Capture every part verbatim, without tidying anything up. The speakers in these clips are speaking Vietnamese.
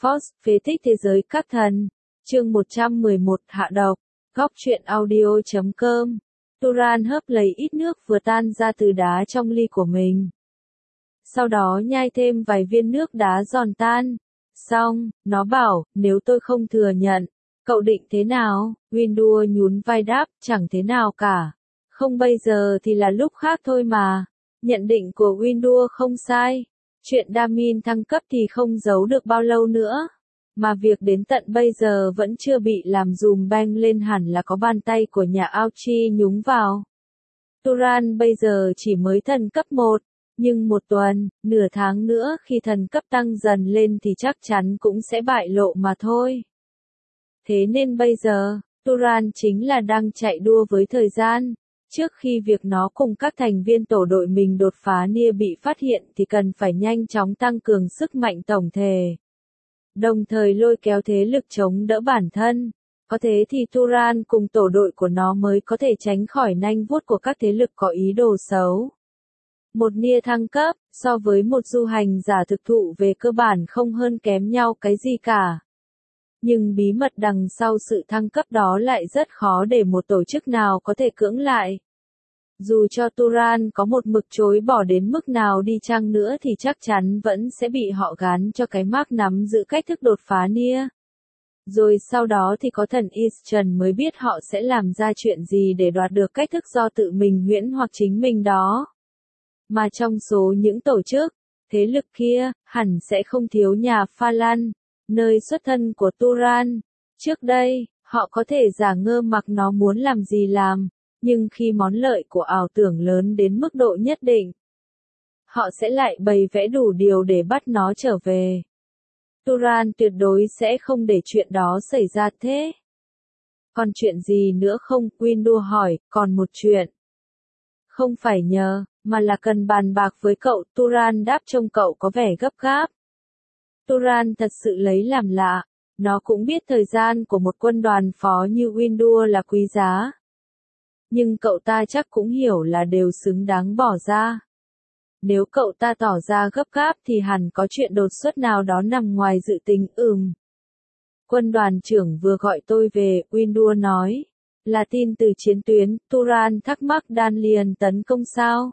Force, phế tích thế giới các thần. Chương một trăm mười một hạ độc. Góc truyện audio chấm com. Turan hớp lấy ít nước vừa tan ra từ đá trong ly của mình. Sau đó nhai thêm vài viên nước đá giòn tan. Xong, nó bảo, nếu tôi không thừa nhận, cậu định thế nào? Windu nhún vai đáp, chẳng thế nào cả. Không bây giờ thì là lúc khác thôi mà. Nhận định của Windu không sai. Chuyện Damin thăng cấp thì không giấu được bao lâu nữa. Mà việc đến tận bây giờ vẫn chưa bị làm dùm beng lên hẳn là có bàn tay của nhà Auchi nhúng vào. Turan bây giờ chỉ mới thần cấp một, nhưng một tuần, nửa tháng nữa khi thần cấp tăng dần lên thì chắc chắn cũng sẽ bại lộ mà thôi. Thế nên bây giờ, Turan chính là đang chạy đua với thời gian. Trước khi việc nó cùng các thành viên tổ đội mình đột phá Nia bị phát hiện thì cần phải nhanh chóng tăng cường sức mạnh tổng thể. Đồng thời lôi kéo thế lực chống đỡ bản thân. Có thế thì Turan cùng tổ đội của nó mới có thể tránh khỏi nanh vuốt của các thế lực có ý đồ xấu. Một Nia thăng cấp, so với một du hành giả thực thụ về cơ bản không hơn kém nhau cái gì cả. Nhưng bí mật đằng sau sự thăng cấp đó lại rất khó để một tổ chức nào có thể cưỡng lại. Dù cho Turan có một mực chối bỏ đến mức nào đi chăng nữa thì chắc chắn vẫn sẽ bị họ gán cho cái mác nắm giữ cách thức đột phá Nia. Rồi sau đó thì có thần Eastern mới biết họ sẽ làm ra chuyện gì để đoạt được cách thức do tự mình huyễn hoặc chính mình đó. Mà trong số những tổ chức, thế lực kia, hẳn sẽ không thiếu nhà Phalan, nơi xuất thân của Turan. Trước đây, họ có thể giả ngơ mặc nó muốn làm gì làm, nhưng khi món lợi của ảo tưởng lớn đến mức độ nhất định, họ sẽ lại bày vẽ đủ điều để bắt nó trở về. Turan tuyệt đối sẽ không để chuyện đó xảy ra thế. Còn chuyện gì nữa không? Windu hỏi, còn một chuyện. Không phải nhờ, mà là cần bàn bạc với cậu. Turan đáp trông cậu có vẻ gấp gáp. Turan thật sự lấy làm lạ. Nó cũng biết thời gian của một quân đoàn phó như Windu là quý giá. Nhưng cậu ta chắc cũng hiểu là đều xứng đáng bỏ ra. Nếu cậu ta tỏ ra gấp gáp thì hẳn có chuyện đột xuất nào đó nằm ngoài dự tính. Ừm. Quân đoàn trưởng vừa gọi tôi về, Windu nói. Là tin từ chiến tuyến. Turan thắc mắc đan liền tấn công sao?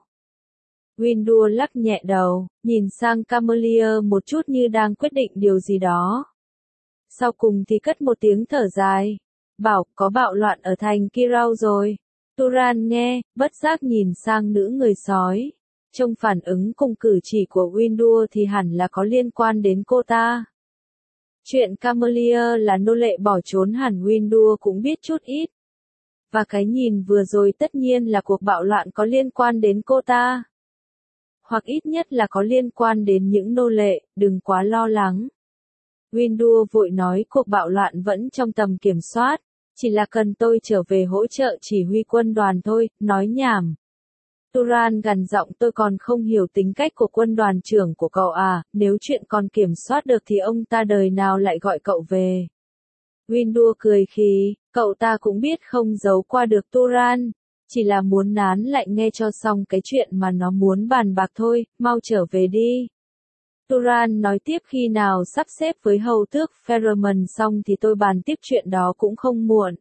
Windu lắc nhẹ đầu, nhìn sang Camelier một chút như đang quyết định điều gì đó. Sau cùng thì cất một tiếng thở dài. Bảo, có bạo loạn ở thành Kirau rồi. Turan nghe, bất giác nhìn sang nữ người sói. Trong phản ứng cùng cử chỉ của Windu thì hẳn là có liên quan đến cô ta. Chuyện Camelier là nô lệ bỏ trốn hẳn Windu cũng biết chút ít. Và cái nhìn vừa rồi tất nhiên là cuộc bạo loạn có liên quan đến cô ta. Hoặc ít nhất là có liên quan đến những nô lệ, đừng quá lo lắng. Windu vội nói cuộc bạo loạn vẫn trong tầm kiểm soát. Chỉ là cần tôi trở về hỗ trợ chỉ huy quân đoàn thôi, nói nhảm. Turan gằn giọng, tôi còn không hiểu tính cách của quân đoàn trưởng của cậu à, nếu chuyện còn kiểm soát được thì ông ta đời nào lại gọi cậu về. Windu cười khì, cậu ta cũng biết không giấu qua được Turan, chỉ là muốn nán lại nghe cho xong cái chuyện mà nó muốn bàn bạc thôi, mau trở về đi. Turan nói tiếp, khi nào sắp xếp với hầu tước Pheromon xong thì tôi bàn tiếp chuyện đó cũng không muộn.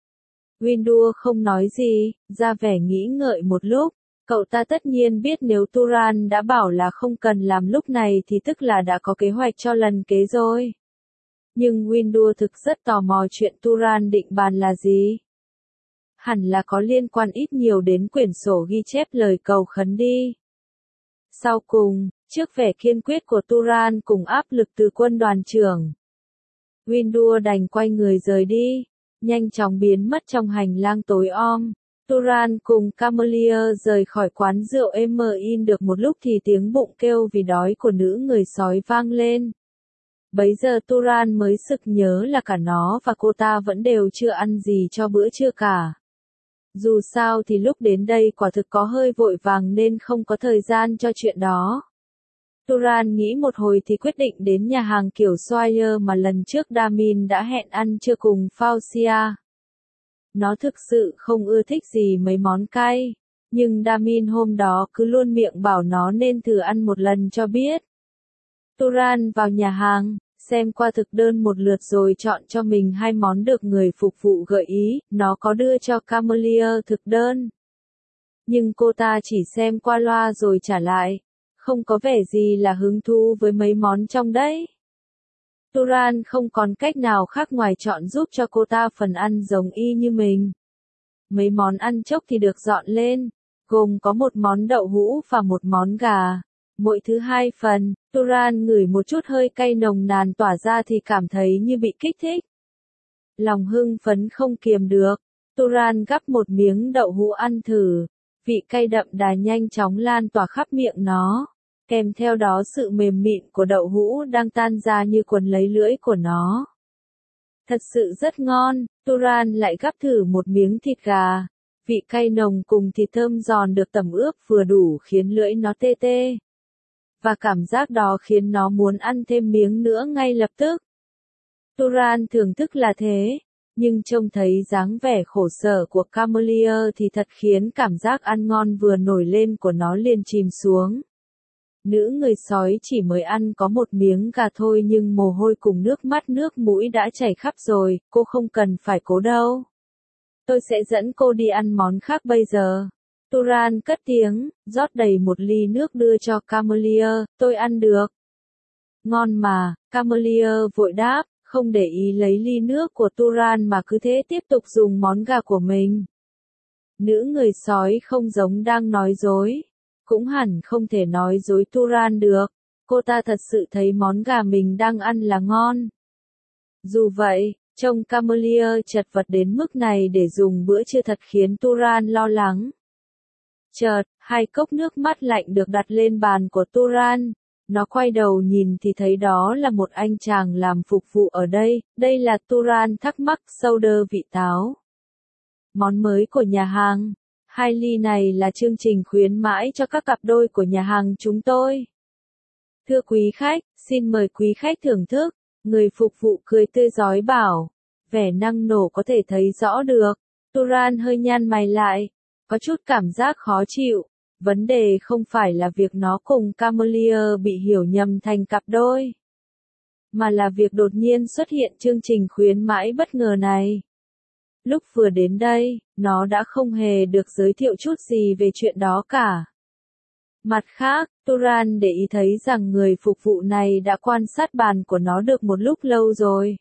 Windu không nói gì, ra vẻ nghĩ ngợi một lúc, cậu ta tất nhiên biết nếu Turan đã bảo là không cần làm lúc này thì tức là đã có kế hoạch cho lần kế rồi. Nhưng Windu thực rất tò mò chuyện Turan định bàn là gì. Hẳn là có liên quan ít nhiều đến quyển sổ ghi chép lời cầu khấn đi. Sau cùng, trước vẻ kiên quyết của Turan cùng áp lực từ quân đoàn trưởng, Windu đành quay người rời đi, nhanh chóng biến mất trong hành lang tối om. Turan cùng Camelier rời khỏi quán rượu Emein được một lúc thì tiếng bụng kêu vì đói của nữ người sói vang lên. Bấy giờ Turan mới sực nhớ là cả nó và cô ta vẫn đều chưa ăn gì cho bữa trưa cả. Dù sao thì lúc đến đây quả thực có hơi vội vàng nên không có thời gian cho chuyện đó. Turan nghĩ một hồi thì quyết định đến nhà hàng kiểu Swire mà lần trước Damin đã hẹn ăn trưa cùng Faucia. Nó thực sự không ưa thích gì mấy món cay, nhưng Damin hôm đó cứ luôn miệng bảo nó nên thử ăn một lần cho biết. Turan vào nhà hàng, xem qua thực đơn một lượt rồi chọn cho mình hai món được người phục vụ gợi ý, nó có đưa cho Camelia thực đơn. Nhưng cô ta chỉ xem qua loa rồi trả lại, không có vẻ gì là hứng thú với mấy món trong đấy. Turan không còn cách nào khác ngoài chọn giúp cho cô ta phần ăn giống y như mình. Mấy món ăn chốc thì được dọn lên, gồm có một món đậu hũ và một món gà. Mỗi thứ hai phần, Turan ngửi một chút hơi cay nồng nàn tỏa ra thì cảm thấy như bị kích thích. Lòng hưng phấn không kiềm được, Turan gắp một miếng đậu hũ ăn thử, vị cay đậm đà nhanh chóng lan tỏa khắp miệng nó, kèm theo đó sự mềm mịn của đậu hũ đang tan ra như quấn lấy lưỡi của nó. Thật sự rất ngon, Turan lại gắp thử một miếng thịt gà, vị cay nồng cùng thịt thơm giòn được tẩm ướp vừa đủ khiến lưỡi nó tê tê. Và cảm giác đó khiến nó muốn ăn thêm miếng nữa ngay lập tức. Turan thưởng thức là thế, nhưng trông thấy dáng vẻ khổ sở của Camelia thì thật khiến cảm giác ăn ngon vừa nổi lên của nó liền chìm xuống. Nữ người sói chỉ mới ăn có một miếng gà thôi nhưng mồ hôi cùng nước mắt nước mũi đã chảy khắp rồi, cô không cần phải cố đâu. Tôi sẽ dẫn cô đi ăn món khác bây giờ. Turan cất tiếng, rót đầy một ly nước đưa cho Camelia, tôi ăn được. Ngon mà, Camelia vội đáp, không để ý lấy ly nước của Turan mà cứ thế tiếp tục dùng món gà của mình. Nữ người sói không giống đang nói dối, cũng hẳn không thể nói dối Turan được, cô ta thật sự thấy món gà mình đang ăn là ngon. Dù vậy, trông Camelia chật vật đến mức này để dùng bữa trưa thật khiến Turan lo lắng. Chợt, hai cốc nước mát lạnh được đặt lên bàn của Turan. Nó quay đầu nhìn thì thấy đó là một anh chàng làm phục vụ ở đây, đây là Turan thắc mắc soda vị táo. Món mới của nhà hàng. Hai ly này là chương trình khuyến mãi cho các cặp đôi của nhà hàng chúng tôi. Thưa quý khách, xin mời quý khách thưởng thức. Người phục vụ cười tươi rói bảo. Vẻ năng nổ có thể thấy rõ được. Turan hơi nhăn mày lại. Có chút cảm giác khó chịu. Vấn đề không phải là việc nó cùng Camelia bị hiểu nhầm thành cặp đôi. Mà là việc đột nhiên xuất hiện chương trình khuyến mãi bất ngờ này. Lúc vừa đến đây, nó đã không hề được giới thiệu chút gì về chuyện đó cả. Mặt khác, Turan để ý thấy rằng người phục vụ này đã quan sát bàn của nó được một lúc lâu rồi.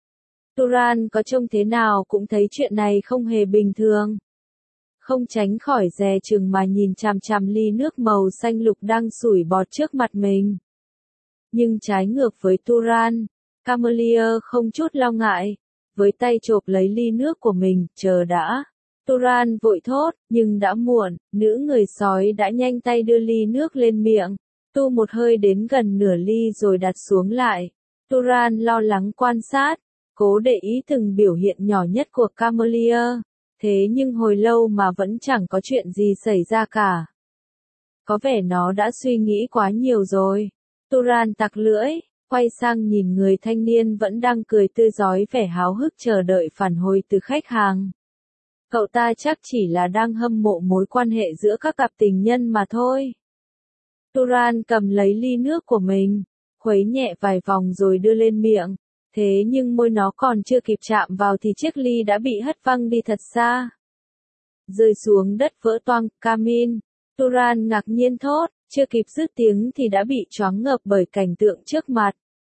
Turan có trông thế nào cũng thấy chuyện này không hề bình thường. Không tránh khỏi dè chừng mà nhìn chằm chằm ly nước màu xanh lục đang sủi bọt trước mặt mình. Nhưng trái ngược với Turan, Camelia không chút lo ngại, với tay chộp lấy ly nước của mình, chờ đã. Turan vội thốt, nhưng đã muộn, nữ người sói đã nhanh tay đưa ly nước lên miệng, tu một hơi đến gần nửa ly rồi đặt xuống lại. Turan lo lắng quan sát, cố để ý từng biểu hiện nhỏ nhất của Camelia. Thế nhưng hồi lâu mà vẫn chẳng có chuyện gì xảy ra cả. Có vẻ nó đã suy nghĩ quá nhiều rồi. Turan tặc lưỡi, quay sang nhìn người thanh niên vẫn đang cười tươi rói vẻ háo hức chờ đợi phản hồi từ khách hàng. Cậu ta chắc chỉ là đang hâm mộ mối quan hệ giữa các cặp tình nhân mà thôi. Turan cầm lấy ly nước của mình, khuấy nhẹ vài vòng rồi đưa lên miệng. Thế nhưng môi nó còn chưa kịp chạm vào thì chiếc ly đã bị hất văng đi thật xa. Rơi xuống đất vỡ toang, Camin. Turan ngạc nhiên thốt, chưa kịp dứt tiếng thì đã bị choáng ngợp bởi cảnh tượng trước mặt.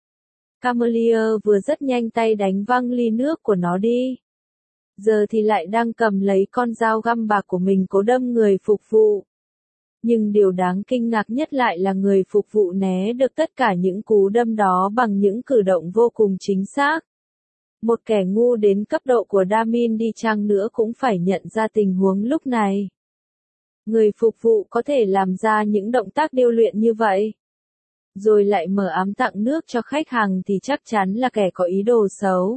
Camelia vừa rất nhanh tay đánh văng ly nước của nó đi. Giờ thì lại đang cầm lấy con dao găm bạc của mình cố đâm người phục vụ. Nhưng điều đáng kinh ngạc nhất lại là người phục vụ né được tất cả những cú đâm đó bằng những cử động vô cùng chính xác. Một kẻ ngu đến cấp độ của Damin đi chăng nữa cũng phải nhận ra tình huống lúc này. Người phục vụ có thể làm ra những động tác điêu luyện như vậy. Rồi lại mở ám tặng nước cho khách hàng thì chắc chắn là kẻ có ý đồ xấu.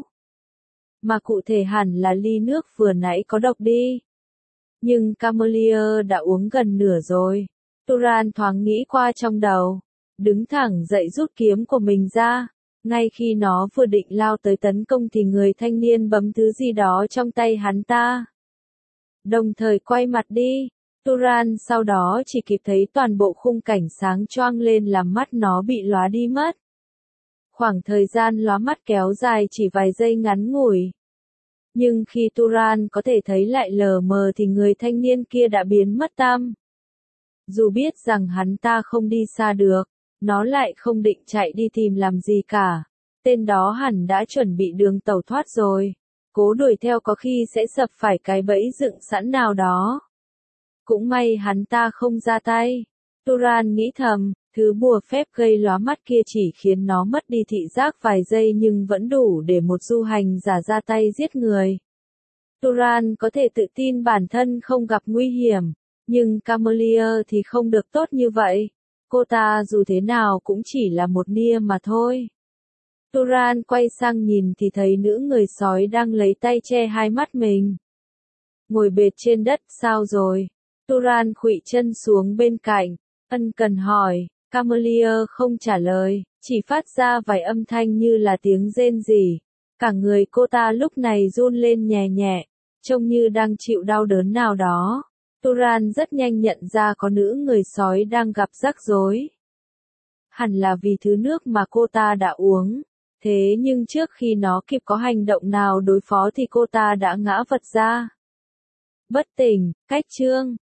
Mà cụ thể hẳn là ly nước vừa nãy có độc đi. Nhưng Camelia đã uống gần nửa rồi. Turan thoáng nghĩ qua trong đầu. Đứng thẳng dậy rút kiếm của mình ra. Ngay khi nó vừa định lao tới tấn công thì người thanh niên bấm thứ gì đó trong tay hắn ta. Đồng thời quay mặt đi. Turan sau đó chỉ kịp thấy toàn bộ khung cảnh sáng choang lên làm mắt nó bị lóa đi mất. Khoảng thời gian lóa mắt kéo dài chỉ vài giây ngắn ngủi. Nhưng khi Turan có thể thấy lại lờ mờ thì người thanh niên kia đã biến mất tăm. Dù biết rằng hắn ta không đi xa được, nó lại không định chạy đi tìm làm gì cả. Tên đó hẳn đã chuẩn bị đường tẩu thoát rồi. Cố đuổi theo có khi sẽ sập phải cái bẫy dựng sẵn nào đó. Cũng may hắn ta không ra tay. Turan nghĩ thầm, thứ bùa phép gây lóa mắt kia chỉ khiến nó mất đi thị giác vài giây nhưng vẫn đủ để một du hành giả ra tay giết người. Turan có thể tự tin bản thân không gặp nguy hiểm, nhưng Camelia thì không được tốt như vậy. Cô ta dù thế nào cũng chỉ là một nia mà thôi. Turan quay sang nhìn thì thấy nữ người sói đang lấy tay che hai mắt mình. Ngồi bệt trên đất, sao rồi? Turan khuỵu chân xuống bên cạnh, ân cần hỏi. Camelia không trả lời, chỉ phát ra vài âm thanh như là tiếng rên rỉ. Cả người cô ta lúc này run lên nhẹ nhẹ, trông như đang chịu đau đớn nào đó. Turan rất nhanh nhận ra có nữ người sói đang gặp rắc rối. Hẳn là vì thứ nước mà cô ta đã uống. Thế nhưng trước khi nó kịp có hành động nào đối phó thì cô ta đã ngã vật ra. Bất tỉnh, cách chương.